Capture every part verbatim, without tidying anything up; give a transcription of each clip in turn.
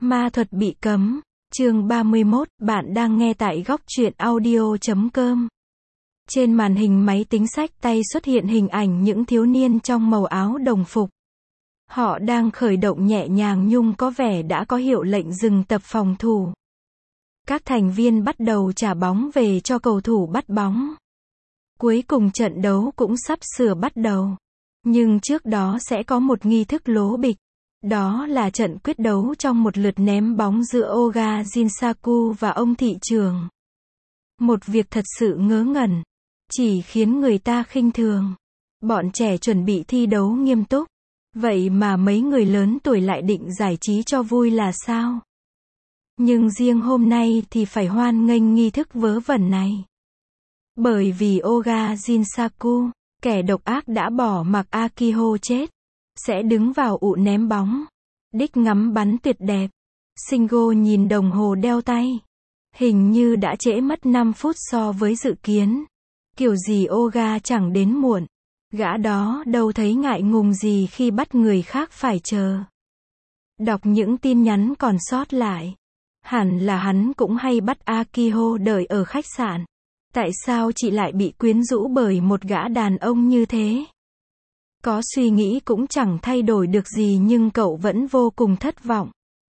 Ma thuật bị cấm. Chương ba mươi mốt, bạn đang nghe tại góc truyện audio chấm com. Trên màn hình máy tính xách tay xuất hiện hình ảnh những thiếu niên trong màu áo đồng phục. Họ đang khởi động nhẹ nhàng nhưng có vẻ đã có hiệu lệnh dừng tập phòng thủ. Các thành viên bắt đầu trả bóng về cho cầu thủ bắt bóng. Cuối cùng trận đấu cũng sắp sửa bắt đầu. Nhưng trước đó sẽ có một nghi thức lố bịch. Đó là trận quyết đấu trong một lượt ném bóng giữa Oga Jinsaku và ông thị trưởng. Một việc thật sự ngớ ngẩn. Chỉ khiến người ta khinh thường. Bọn trẻ chuẩn bị thi đấu nghiêm túc. Vậy mà mấy người lớn tuổi lại định giải trí cho vui là sao? Nhưng riêng hôm nay thì phải hoan nghênh nghi thức vớ vẩn này. Bởi vì Oga Jinsaku, kẻ độc ác đã bỏ mặc Akiho chết, sẽ đứng vào ụ ném bóng. Đích ngắm bắn tuyệt đẹp. Shingo nhìn đồng hồ đeo tay. Hình như đã trễ mất năm phút so với dự kiến. Kiểu gì Oga chẳng đến muộn. Gã đó đâu thấy ngại ngùng gì khi bắt người khác phải chờ. Đọc những tin nhắn còn sót lại. Hẳn là hắn cũng hay bắt Akiho đợi ở khách sạn. Tại sao chị lại bị quyến rũ bởi một gã đàn ông như thế? Có suy nghĩ cũng chẳng thay đổi được gì nhưng cậu vẫn vô cùng thất vọng.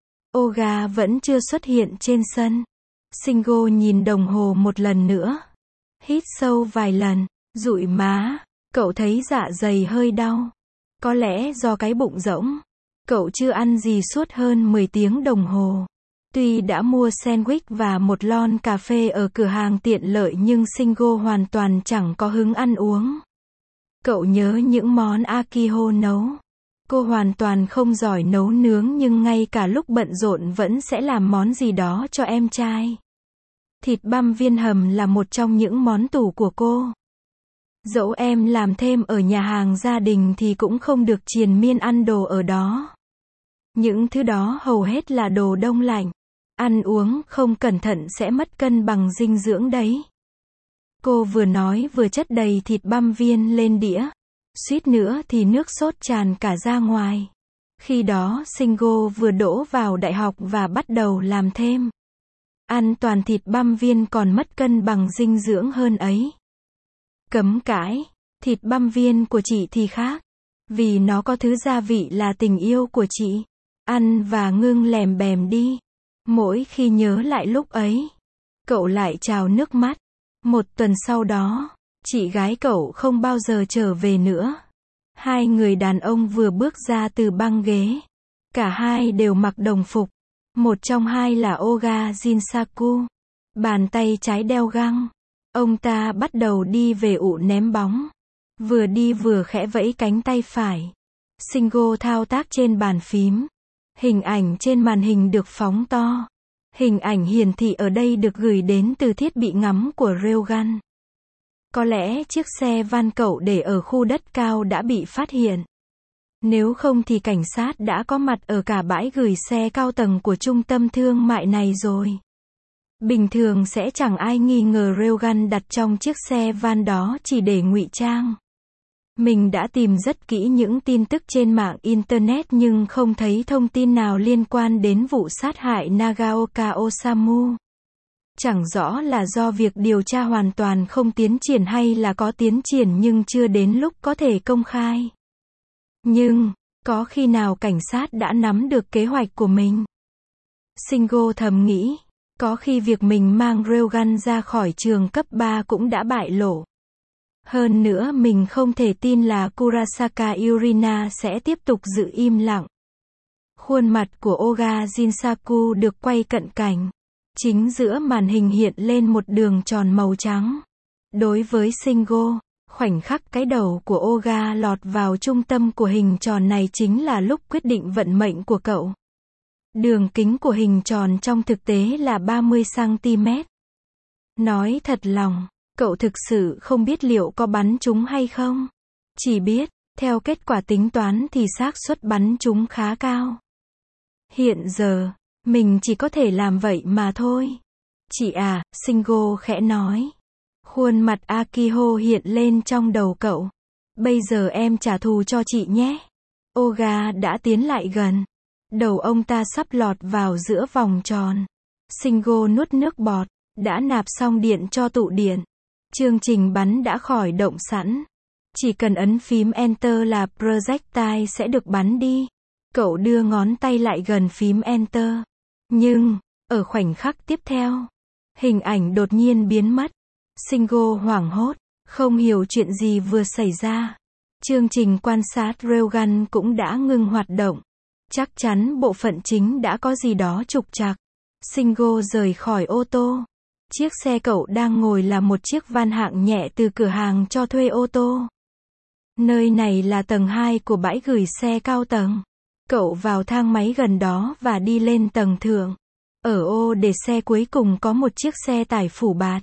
Oga vẫn chưa xuất hiện trên sân. Shingo nhìn đồng hồ một lần nữa. Hít sâu vài lần. Dụi má. Cậu thấy dạ dày hơi đau. Có lẽ do cái bụng rỗng. Cậu chưa ăn gì suốt hơn mười tiếng đồng hồ. Tuy đã mua sandwich và một lon cà phê ở cửa hàng tiện lợi nhưng Shingo hoàn toàn chẳng có hứng ăn uống. Cậu nhớ những món Akiho nấu. Cô hoàn toàn không giỏi nấu nướng nhưng ngay cả lúc bận rộn vẫn sẽ làm món gì đó cho em trai. Thịt băm viên hầm là một trong những món tủ của cô. Dẫu em làm thêm ở nhà hàng gia đình thì cũng không được triền miên ăn đồ ở đó. Những thứ đó hầu hết là đồ đông lạnh. Ăn uống không cẩn thận sẽ mất cân bằng dinh dưỡng đấy. Cô vừa nói vừa chất đầy thịt băm viên lên đĩa. Suýt nữa thì nước sốt tràn cả ra ngoài. Khi đó Shingo vừa đỗ vào đại học và bắt đầu làm thêm. Ăn toàn thịt băm viên còn mất cân bằng dinh dưỡng hơn ấy. Cấm cãi. Thịt băm viên của chị thì khác. Vì nó có thứ gia vị là tình yêu của chị. Ăn và ngưng lèm bèm đi. Mỗi khi nhớ lại lúc ấy, cậu lại trào nước mắt. Một tuần sau đó, chị gái cậu không bao giờ trở về nữa. Hai người đàn ông vừa bước ra từ băng ghế. Cả hai đều mặc đồng phục. Một trong hai là Oga Jinsaku. Bàn tay trái đeo găng. Ông ta bắt đầu đi về ụ ném bóng. Vừa đi vừa khẽ vẫy cánh tay phải. Shingo thao tác trên bàn phím. Hình ảnh trên màn hình được phóng to. Hình ảnh hiển thị ở đây được gửi đến từ thiết bị ngắm của Railgun. Có lẽ chiếc xe van cậu để ở khu đất cao đã bị phát hiện. Nếu không thì cảnh sát đã có mặt ở cả bãi gửi xe cao tầng của trung tâm thương mại này rồi. Bình thường sẽ chẳng ai nghi ngờ Railgun đặt trong chiếc xe van đó chỉ để ngụy trang. Mình đã tìm rất kỹ những tin tức trên mạng Internet nhưng không thấy thông tin nào liên quan đến vụ sát hại Nagaoka Osamu. Chẳng rõ là do việc điều tra hoàn toàn không tiến triển hay là có tiến triển nhưng chưa đến lúc có thể công khai. Nhưng, có khi nào cảnh sát đã nắm được kế hoạch của mình? Shingo thầm nghĩ, có khi việc mình mang Railgun ra khỏi trường cấp ba cũng đã bại lộ. Hơn nữa mình không thể tin là Kurasaka Yurina sẽ tiếp tục giữ im lặng. Khuôn mặt của Oga Jinsaku được quay cận cảnh. Chính giữa màn hình hiện lên một đường tròn màu trắng. Đối với Shingo, khoảnh khắc cái đầu của Oga lọt vào trung tâm của hình tròn này chính là lúc quyết định vận mệnh của cậu. Đường kính của hình tròn trong thực tế là ba mươi xăng-ti-mét. Nói thật lòng, cậu thực sự không biết liệu có bắn trúng hay không. Chỉ biết, theo kết quả tính toán thì xác suất bắn trúng khá cao. Hiện giờ, mình chỉ có thể làm vậy mà thôi. Chị à, Shingo khẽ nói. Khuôn mặt Akiho hiện lên trong đầu cậu. Bây giờ em trả thù cho chị nhé. Oga đã tiến lại gần. Đầu ông ta sắp lọt vào giữa vòng tròn. Shingo nuốt nước bọt. Đã nạp xong điện cho tụ điện. Chương trình bắn đã khởi động sẵn. Chỉ cần ấn phím Enter là projectile sẽ được bắn đi. Cậu đưa ngón tay lại gần phím Enter. Nhưng, ở khoảnh khắc tiếp theo, hình ảnh đột nhiên biến mất. Shingo hoảng hốt, không hiểu chuyện gì vừa xảy ra. Chương trình quan sát Railgun cũng đã ngừng hoạt động. Chắc chắn bộ phận chính đã có gì đó trục trặc. Shingo rời khỏi ô tô. Chiếc xe cậu đang ngồi là một chiếc van hạng nhẹ từ cửa hàng cho thuê ô tô. Nơi này là tầng hai của bãi gửi xe cao tầng. Cậu vào thang máy gần đó và đi lên tầng thượng. Ở ô để xe cuối cùng có một chiếc xe tải phủ bạt.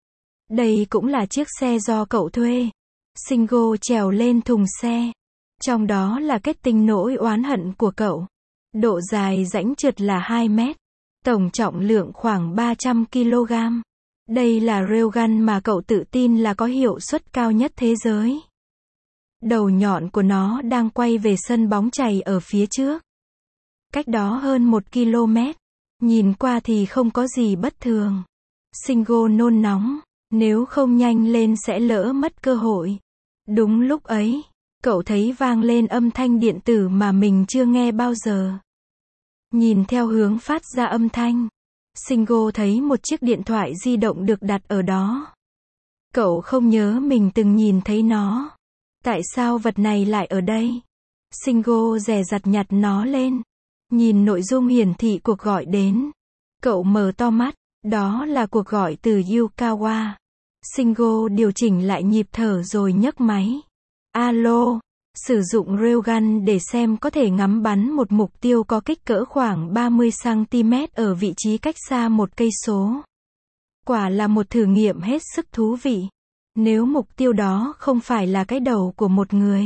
Đây cũng là chiếc xe do cậu thuê. Shingo trèo lên thùng xe. Trong đó là kết tinh nỗi oán hận của cậu. Độ dài rãnh trượt là hai mét. Tổng trọng lượng khoảng ba trăm ki lô gam. Đây là railgun mà cậu tự tin là có hiệu suất cao nhất thế giới. Đầu nhọn của nó đang quay về sân bóng chày ở phía trước. Cách đó hơn một ki lô mét. Nhìn qua thì không có gì bất thường. Shingo nôn nóng. Nếu không nhanh lên sẽ lỡ mất cơ hội. Đúng lúc ấy, cậu thấy vang lên âm thanh điện tử mà mình chưa nghe bao giờ. Nhìn theo hướng phát ra âm thanh, Shingo thấy một chiếc điện thoại di động được đặt ở đó. Cậu không nhớ mình từng nhìn thấy nó. Tại sao vật này lại ở đây? Shingo dè dặt nhặt nó lên. Nhìn nội dung hiển thị cuộc gọi đến. Cậu mở to mắt, đó là cuộc gọi từ Yukawa. Shingo điều chỉnh lại nhịp thở rồi nhấc máy. Alo, sử dụng railgun để xem có thể ngắm bắn một mục tiêu có kích cỡ khoảng ba mươi xăng ti mét ở vị trí cách xa một cây số. Quả là một thử nghiệm hết sức thú vị. Nếu mục tiêu đó không phải là cái đầu của một người.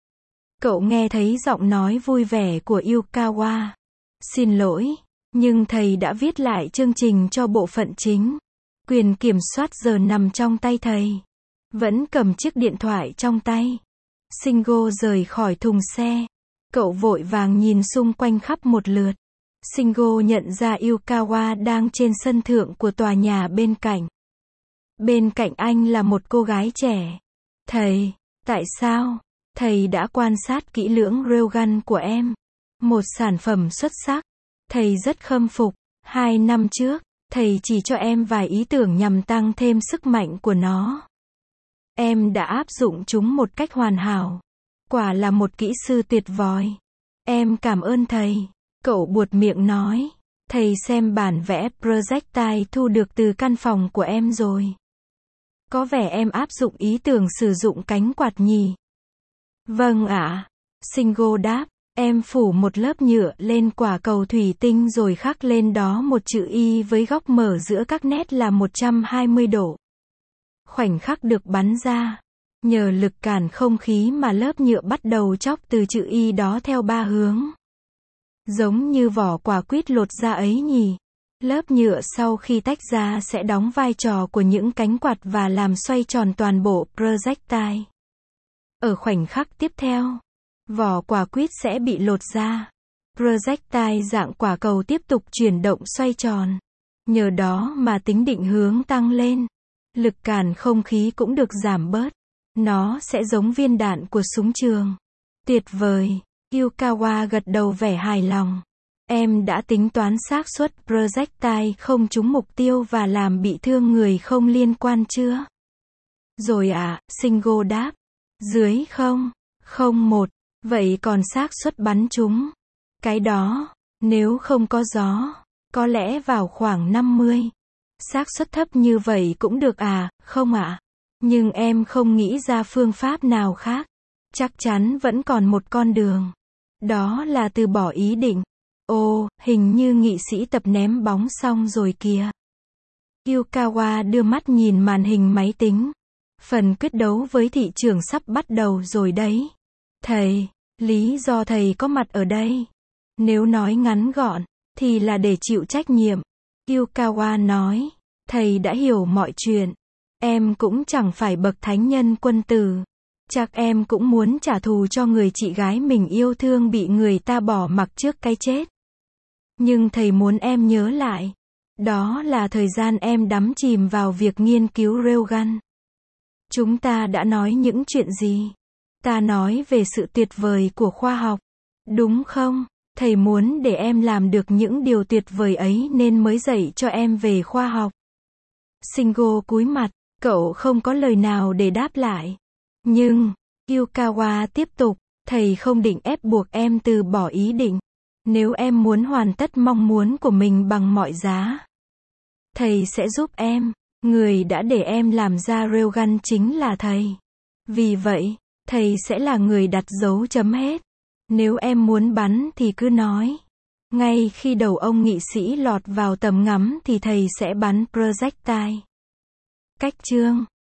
Cậu nghe thấy giọng nói vui vẻ của Yukawa. Xin lỗi, nhưng thầy đã viết lại chương trình cho bộ phận chính. Quyền kiểm soát giờ nằm trong tay thầy. Vẫn cầm chiếc điện thoại trong tay. Shingo rời khỏi thùng xe. Cậu vội vàng nhìn xung quanh khắp một lượt. Shingo nhận ra Yukawa đang trên sân thượng của tòa nhà bên cạnh. Bên cạnh anh là một cô gái trẻ. Thầy, tại sao? Thầy đã quan sát kỹ lưỡng railgun của em. Một sản phẩm xuất sắc. Thầy rất khâm phục. Hai năm trước, thầy chỉ cho em vài ý tưởng nhằm tăng thêm sức mạnh của nó. Em đã áp dụng chúng một cách hoàn hảo. Quả là một kỹ sư tuyệt vời. Em cảm ơn thầy. Cậu buột miệng nói. Thầy xem bản vẽ projectile thu được từ căn phòng của em rồi. Có vẻ em áp dụng ý tưởng sử dụng cánh quạt nhỉ? Vâng ạ. Shingo đáp. Em phủ một lớp nhựa lên quả cầu thủy tinh rồi khắc lên đó một chữ Y với góc mở giữa các nét là một trăm hai mươi độ. Khoảnh khắc được bắn ra. Nhờ lực cản không khí mà lớp nhựa bắt đầu chóc từ chữ Y đó theo ba hướng. Giống như vỏ quả quýt lột ra ấy nhỉ. Lớp nhựa sau khi tách ra sẽ đóng vai trò của những cánh quạt và làm xoay tròn toàn bộ projectile. Ở khoảnh khắc tiếp theo, vỏ quả quýt sẽ bị lột ra. Projectile dạng quả cầu tiếp tục chuyển động xoay tròn. Nhờ đó mà tính định hướng tăng lên. Lực cản không khí cũng được giảm bớt. Nó sẽ giống viên đạn của súng trường. Tuyệt vời. Yukawa gật đầu vẻ hài lòng. Em đã tính toán xác suất projectile không trúng mục tiêu và làm bị thương người không liên quan chưa? Rồi ạ, à, Shingo đáp. Dưới không, không một. Vậy còn xác suất bắn trúng? Cái đó, nếu không có gió, có lẽ vào khoảng năm mươi. Xác suất thấp như vậy cũng được à, không ạ? À? Nhưng em không nghĩ ra phương pháp nào khác. Chắc chắn vẫn còn một con đường. Đó là từ bỏ ý định. Ồ, hình như nghị sĩ tập ném bóng xong rồi kìa. Yukawa đưa mắt nhìn màn hình máy tính. Phần quyết đấu với thị trường sắp bắt đầu rồi đấy. Thầy, lý do thầy có mặt ở đây. Nếu nói ngắn gọn, thì là để chịu trách nhiệm. Yukawa nói, thầy đã hiểu mọi chuyện. Em cũng chẳng phải bậc thánh nhân quân tử. Chắc em cũng muốn trả thù cho người chị gái mình yêu thương bị người ta bỏ mặc trước cái chết. Nhưng thầy muốn em nhớ lại. Đó là thời gian em đắm chìm vào việc nghiên cứu railgun. Chúng ta đã nói những chuyện gì? Ta nói về sự tuyệt vời của khoa học. Đúng không? Thầy muốn để em làm được những điều tuyệt vời ấy nên mới dạy cho em về khoa học. Shingo cúi mặt, cậu không có lời nào để đáp lại. Nhưng, Yukawa tiếp tục, thầy không định ép buộc em từ bỏ ý định. Nếu em muốn hoàn tất mong muốn của mình bằng mọi giá, thầy sẽ giúp em. Người đã để em làm ra railgun chính là thầy. Vì vậy, thầy sẽ là người đặt dấu chấm hết. Nếu em muốn bắn thì cứ nói. Ngay khi đầu ông nghị sĩ lọt vào tầm ngắm thì thầy sẽ bắn projectile. Cách chương